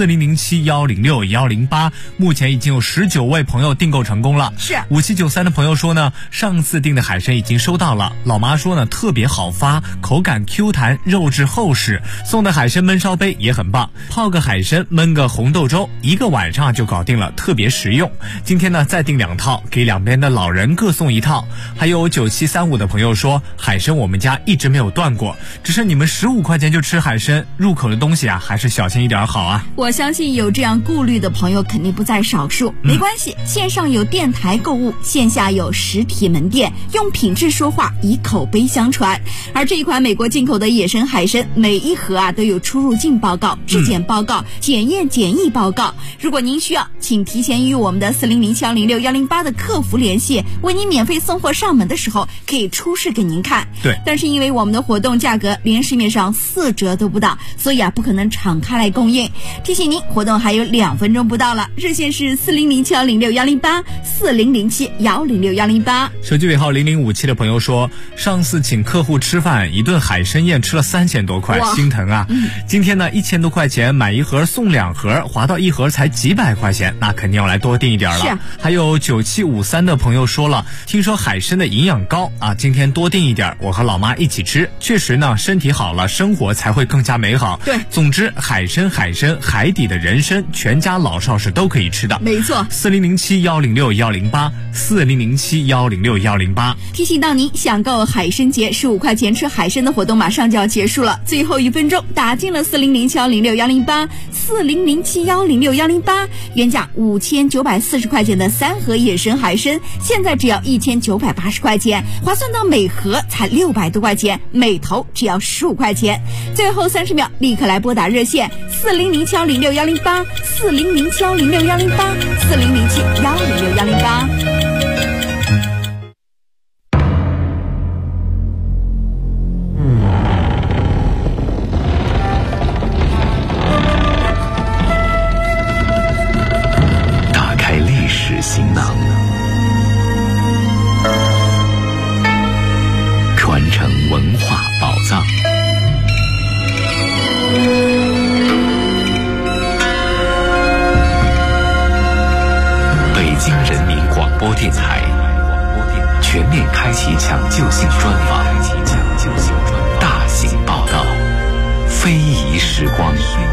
4007-106-108，目前已经有19位朋友订购成功了。 是 5793的朋友说呢，上次订的海参已经收到了，老妈说呢特别好发，口感 Q 弹，肉质厚实，送的海参焖烧杯也很棒，泡个海参焖个红豆粥，1个晚上就搞定了，特别实用。今天呢再订2套，给两边的老人各送1套。还有9735的朋友说，海参我们家一直没有断过，只是你们15块钱就吃海参，入口的东西还是小心一点好啊。 我相信有这样顾虑的朋友肯定不在少数，没关系，线上有电台购物，线下有实体门店，用品质说话，以口碑相传。而这一款美国进口的野生海参，每一盒都有出入境报告、质检报告、检验检疫报告。如果您需要，请提前与我们的4007-106-108的客服联系，为您免费送货上门的时候可以出示给您看。 对， 但是因为我们的活动价格连市面上4折都不到，所以不可能敞开来供应。提醒您，活动还有2分钟不到了，热线是4007-106-108 4007-106-108。 手机尾号0057的朋友说，上次请客户吃饭，一顿海参宴吃了3000多块，心疼啊。今天呢1000多块钱买1盒送2盒，划到1盒才几百块钱，那肯定要来多订一点了。还有9753的朋友说了，听说海参的营养高啊，今天多订一点，我和老妈一起吃。确实呢，身体好了，生活才会更加美好。 对， 总之海参、海底的人参，全家老少是都可以吃的。 没错 ，4007-106-108，4007-106-108。 提醒到您，享购海参节15块钱吃海参的活动马上就要结束了，最后1分钟打进了4007-106-108，4007-106-108，原价5940块钱的3盒野生海参，现在只要1980块钱，划算到每盒才600多块钱，每头只要15块钱。最后30秒，立刻来拨打热线4007-106-108，4007-106-108。 打开历史行囊，传承文化宝藏。北京人民广播电台全面开启抢救性专访，大型报道，非遗时光。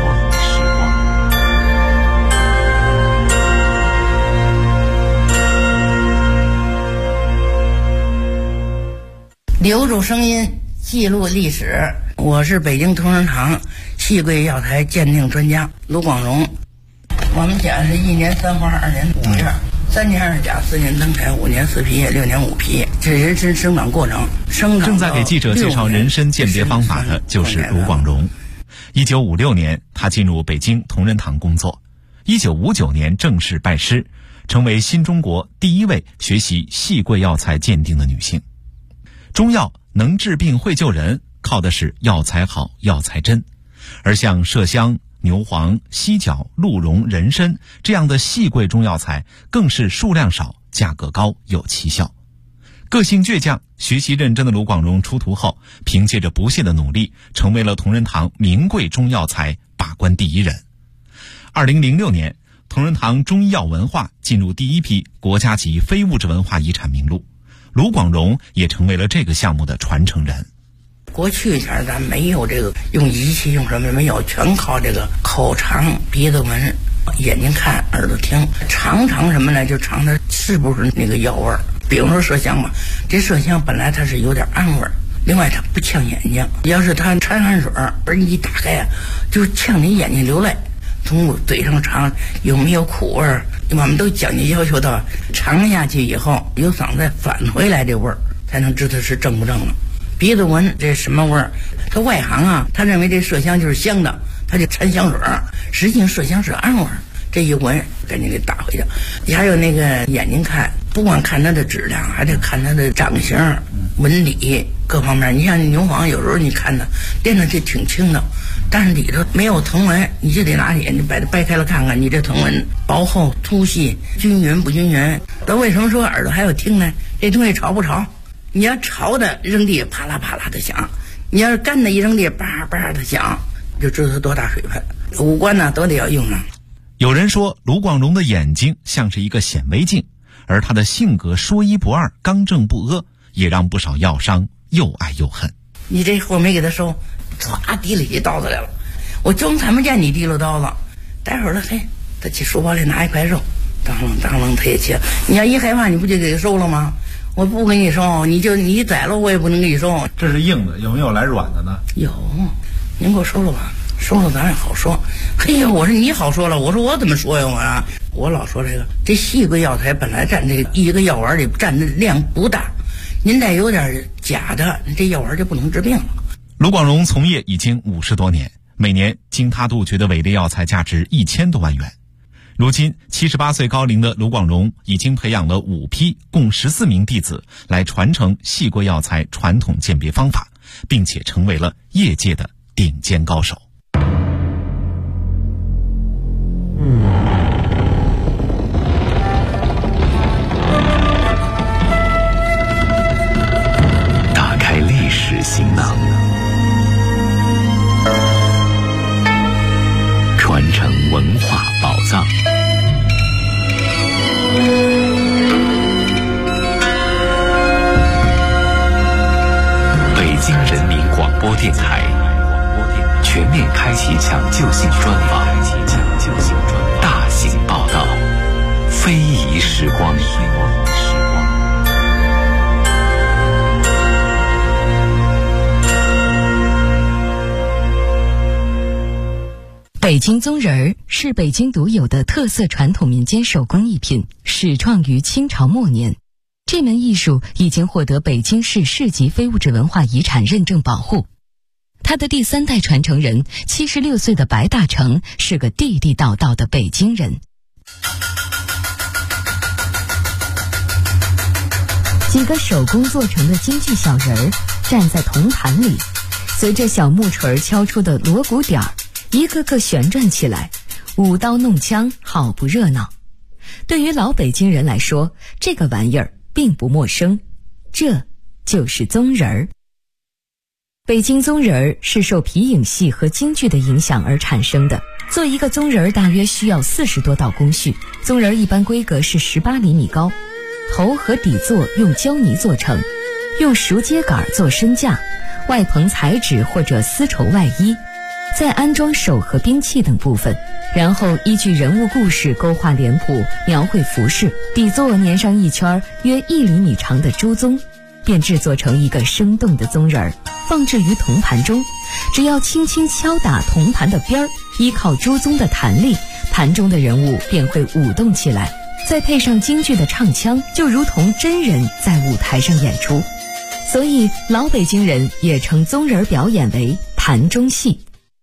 留住声音，记录历史。我是北京同仁堂细桂药材鉴定专家卢广荣。我们家是1年3花2年5叶，3年2甲4年登台5年4皮叶6年5皮叶，这人参生长过程。 正在给记者介绍人参鉴别方法的就是卢广荣。1956年，他进入北京同仁堂工作。1959年正式拜师，成为新中国第1位学习细桂药材鉴定的女性。中药能治病会救人，靠的是药材好药材真，而像麝香、牛黄、犀角、鹿茸、人参这样的细桂中药材更是数量少，价格高，有奇效。个性倔强、学习认真的卢广荣出徒后，凭借着不懈的努力，成为了同仁堂名贵中药材把关第1人。2006年，同仁堂中医药文化进入第1批国家级非物质文化遗产名录，卢广荣也成为了这个项目的传承人。 过去前咱没有这个用仪器用什么没有，全靠这个口尝、鼻子闻、眼睛看、耳朵听，尝什么呢？就尝它是不是那个药味儿。比如说麝香吧，这麝香本来它是有点暗味儿，另外它不呛眼睛，要是它掺汗水而你一打开啊，就呛你眼睛流泪。从嘴上尝有没有苦味儿，我们都讲究要求到尝下去以后由嗓子返回来这味儿，才能知道是正不正了。鼻子闻这什么味儿？他外行啊，他认为这麝香就是香的，他就掺香水，实际上麝香是暗味儿。这一闻赶紧给打回去。还有那个眼睛看，不光看它的质量，还得看它的长形、纹理各方面。你像牛黄，有时候你看它掂着就挺轻的，但是里头没有藤纹，你就得拿眼睛把它掰开了看看，你这藤纹薄厚、粗细、均匀不均匀。那为什么说耳朵还要听呢？这东西潮不潮？你要潮的扔地啪啦啪啦的响，你要是干的一扔地叭叭的响，就知道它多大水分。五官呢都得要用上。 有人说卢广荣的眼睛像是一个显微镜，而他的性格说一不二、刚正不阿，也让不少药商又爱又恨。 你这货没给他收，唰提了起刀子来了，我装才没见你提了刀子。待会儿了，嘿，他去书包里拿一块肉，当啷他也切。你要一害怕，你不就给他收了吗？我不给你收，你宰了我也不能给你收。 这是硬的，有没有来软的呢？ 有，您给我收了吧，收了咱也好说。嘿呀，我说你好说了，我说我怎么说呀我老说这细桂药材本来占这一个药丸里占的量不大，您再有点假的，这药丸就不能治病了。 卢广荣从业已经50多年，每年经他杜绝的伪劣药材价值1000多万元。如今78岁高龄的卢广荣已经培养了5批共14名弟子来传承细桂药材传统鉴别方法，并且成为了业界的顶尖高手。 打开历史行囊，传承文化宝藏。 京人民广播电台全面开启抢救性专访，大型报道，非遗时光。 北京宗人儿是北京独有的特色传统民间手工艺品，始创于清朝末年。这门艺术已经获得北京市市级非物质文化遗产认证保护。他的第3代传承人76岁的白大成是个地地道道的北京人。几个手工做成的京剧小人儿站在铜盘里，随着小木锤敲出的锣鼓点儿，一个个旋转起来，舞刀弄枪，好不热闹。对于老北京人来说，这个玩意儿并不陌生，这就是宗人儿。北京宗人儿是受皮影戏和京剧的影响而产生的。做一个宗人儿大约需要40多道工序，宗人儿一般规格是18厘米高，头和底座用胶泥做成，用熟秸秆做身架，外棚彩纸或者丝绸外衣，再安装手和兵器等部分，然后依据人物故事勾画脸谱，描绘服饰，底座粘上一圈约1厘米长的朱宗，便制作成一个生动的宗人儿，放置于铜盘中。只要轻轻敲打铜盘的边儿，依靠朱宗的弹力，盘中的人物便会舞动起来，再配上京剧的唱腔，就如同真人在舞台上演出。所以老北京人也称宗人表演为盘中戏。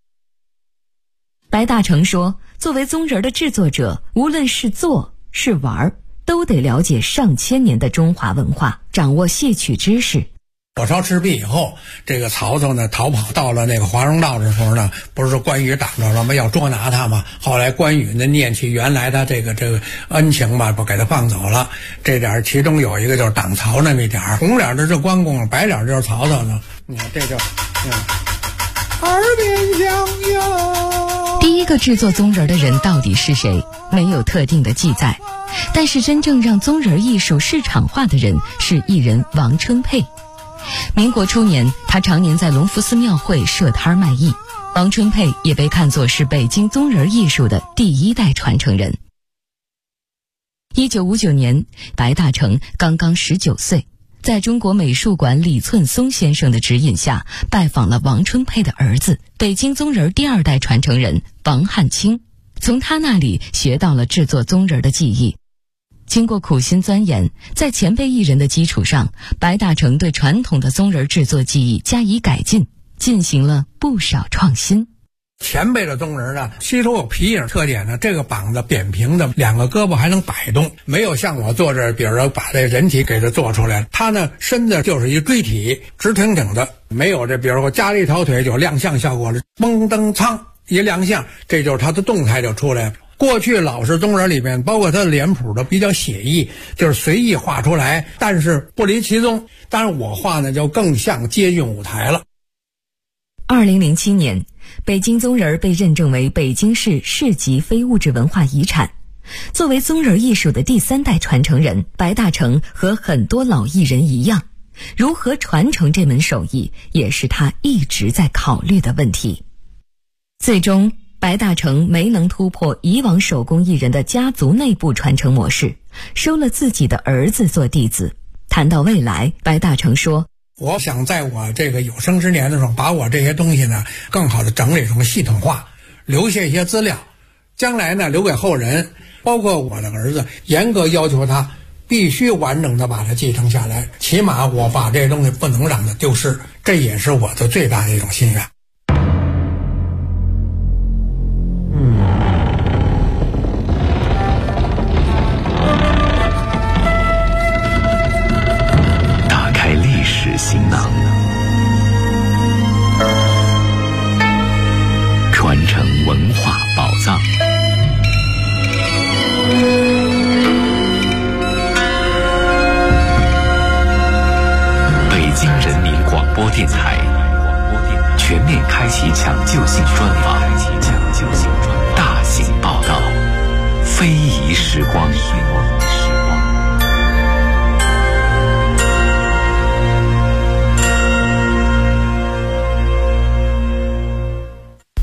白大成说，作为宗人的制作者，无论是做是玩，都得了解上千年的中华文化，掌握戏曲知识。 火烧赤壁以后，这个曹操呢逃跑到了那个华容道的时候呢，不是说关羽挡着什么要捉拿他吗？后来关羽呢念起原来他这个恩情吧，不给他放走了。这点其中有一个就是挡曹那么一点，红脸的是关公，白脸就是曹操呢。你看这就耳边响哟。 第一个制作宗人的人到底是谁？没有特定的记载，但是真正让宗人艺术市场化的人是艺人王春佩。民国初年，他常年在隆福寺庙会设摊卖艺。王春佩也被看作是北京宗人艺术的第1代传承人。1959年，白大成刚刚19岁，在中国美术馆李寸松先生的指引下，拜访了王春佩的儿子，北京宗人第2代传承人王汉卿，从他那里学到了制作宗人的技艺。经过苦心钻研，在前辈艺人的基础上，白大成对传统的宗人制作技艺加以改进，进行了不少创新。 前辈的宗人呢，吸收有皮影特点呢，这个膀子扁平的，2个胳膊还能摆动，没有像我做这，比如说把这人体给它做出来，他呢身子就是一锥体，直挺挺的，没有这，比如说加了一条腿就亮相效果了，嘣噔噌一亮相，这就是他的动态就出来了。过去老式宗人里面，包括他的脸谱的比较写意，就是随意画出来，但是不离其宗。当然我画呢就更像接近舞台了。 2007年，北京宗人被认证为北京市市级非物质文化遗产。作为宗人艺术的第3代传承人，白大成和很多老艺人一样，如何传承这门手艺，也是他一直在考虑的问题。最终白大成没能突破以往手工艺人的家族内部传承模式，收了自己的儿子做弟子。谈到未来，白大成说， 我想在我这个有生之年的时候，把我这些东西呢更好的整理成系统化，留下一些资料，将来呢留给后人，包括我的儿子，严格要求他必须完整的把它继承下来，起码我把这东西不能让它丢失，这也是我的最大的一种心愿。 行囊，传承文化宝藏。北京人民广播电台全面开启抢救性专访，大型报道，非遗时光。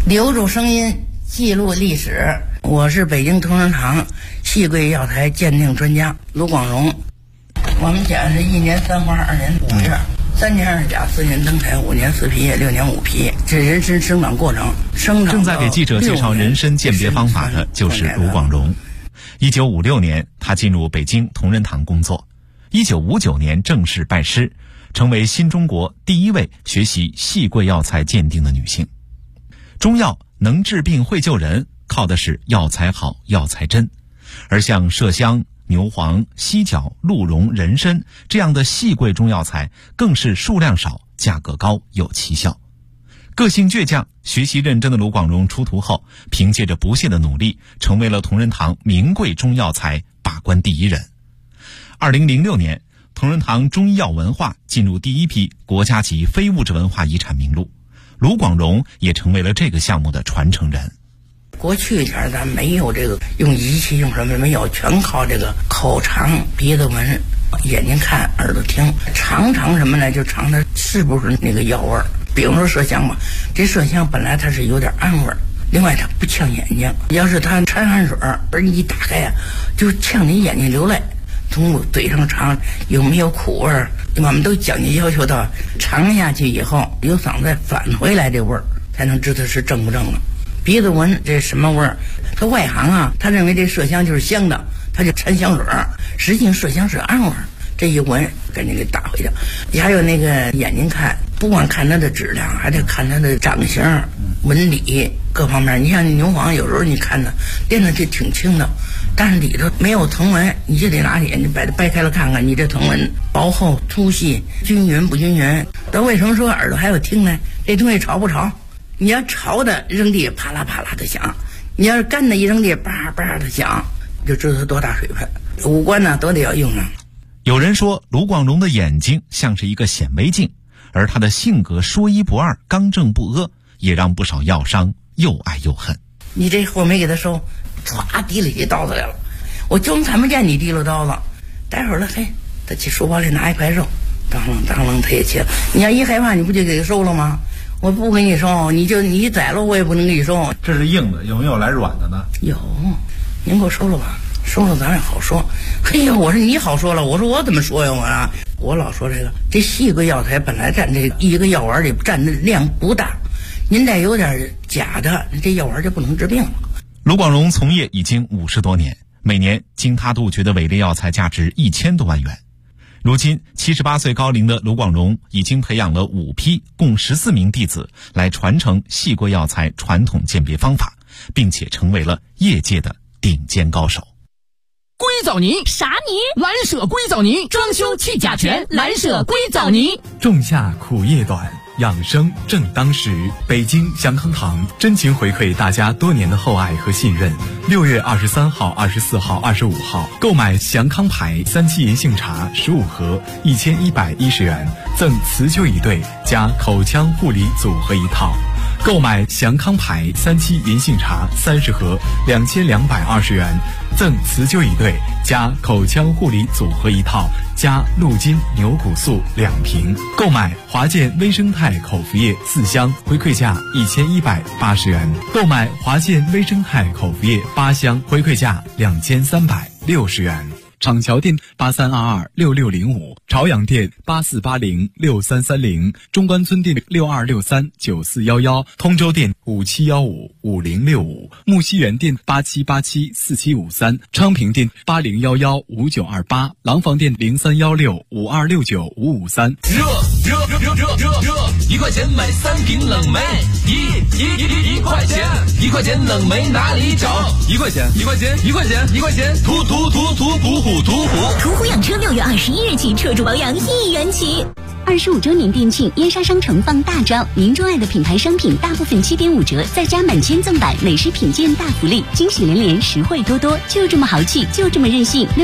留住声音，记录历史。我是北京同仁堂细桂药材鉴定专家卢广荣。我们讲是1年3花，2年5叶，3年2甲，4年登台，5年4皮叶，6年5皮，这人参生长过程。 正在给记者介绍人参鉴别方法的就是卢广荣。1956年，他进入北京同仁堂工作。1959年正式拜师，成为新中国第一位学习细桂药材鉴定的女性。中药能治病会救人，靠的是药材好、药材真。而像麝香、牛黄、犀角、鹿茸、人参这样的细桂中药材，更是数量少、价格高、有奇效。个性倔强、学习认真的卢广荣出徒后，凭借着不懈的努力，成为了同仁堂名贵中药材把关第一人。2006年，同仁堂中医药文化进入第一批国家级非物质文化遗产名录，卢广荣也成为了这个项目的传承人。 过去一点咱没有这个用仪器用什么没有，全靠这个口尝、鼻子闻、眼睛看、耳朵听，尝什么呢？就尝它是不是那个药味儿。比如说麝香吧，这麝香本来它是有点暗味儿，另外它不呛眼睛，要是它掺汗水而你一打开呀，就呛你眼睛流泪。从嘴上尝有没有苦味儿，我们都讲究要求到尝下去以后由嗓子返回来这味儿，才能知道是正不正了。鼻子闻这什么味儿？他外行啊，他认为这麝香就是香的，他就掺香水儿，实际上麝香是暗味儿。这一闻赶紧给打回去。还有那个眼睛看，不光看它的质量，还得看它的长相、纹理各方面。你像牛黄，有时候你看它练的就挺轻的，但是里头没有藤纹，你就得拿眼睛把它掰开了看看，你这藤纹薄厚、粗细、均匀不均匀。但为什么说耳朵还要听呢？这东西潮不潮？你要潮的扔地啪啦啪啦的响，你要是干的一扔地叭叭的响，就知道它多大水分。五官呢都得要用上。 有人说卢广荣的眼睛像是一个显微镜，而他的性格说一不二、刚正不阿，也让不少药商又爱又恨。 你这货没给他收，唰提了起刀子来了，我就看不见你提了刀子。待会儿了，嘿，他去书包里拿一块肉，当啷他也切了。你要一害怕，你不就给他收了吗？我不给你收，你宰了我也不能给你收。 这是硬的，有没有来软的呢？ 有，您给我收了吧。收了咱也好说。嘿呀，我说你好说了，我说我怎么说呀？我老说这细桂药材本来占这一个药丸里占的量不大，您再有点假的，这药丸就不能治病了。 卢广荣从业已经50多年，每年经他杜绝的伪劣药材价值1000多万元。如今78岁高龄的卢广荣已经培养了5批共14名弟子来传承细桂药材传统鉴别方法，并且成为了业界的顶尖高手。 硅藻泥啥泥？ 蓝舍硅藻泥，装修去甲醛，蓝舍硅藻泥。 仲夏苦夜短，养生正当时。北京祥康堂真情回馈大家多年的厚爱和信任。6月23号、24号、25号，购买祥康牌3七银杏茶15盒，1110元，赠辞旧一对加口腔护理组合一套。购买祥康牌3七银杏茶30盒，2220元，赠辞旧一对加口腔护理组合一套，加鹿筋牛骨素2瓶。购买华健微生态口服液4箱，回馈价1180元。购买华健微生态口服液8箱，回馈价2360元。厂桥店83226605，朝阳店84806330，中关村店62639411，通州店57155065，木樨园店87874753，昌平店80115928，廊坊店031652695553。 热，1块钱买3瓶冷梅，一块钱，1块钱冷梅哪里找？1块钱，图途虎养车6月21日起车主保养1元起。25周年店庆，燕莎商城放大招，您钟爱的品牌商品大部分7.5折，再加满千赠百，美食品鉴大福利，惊喜连连，实惠多多，就这么豪气，就这么任性。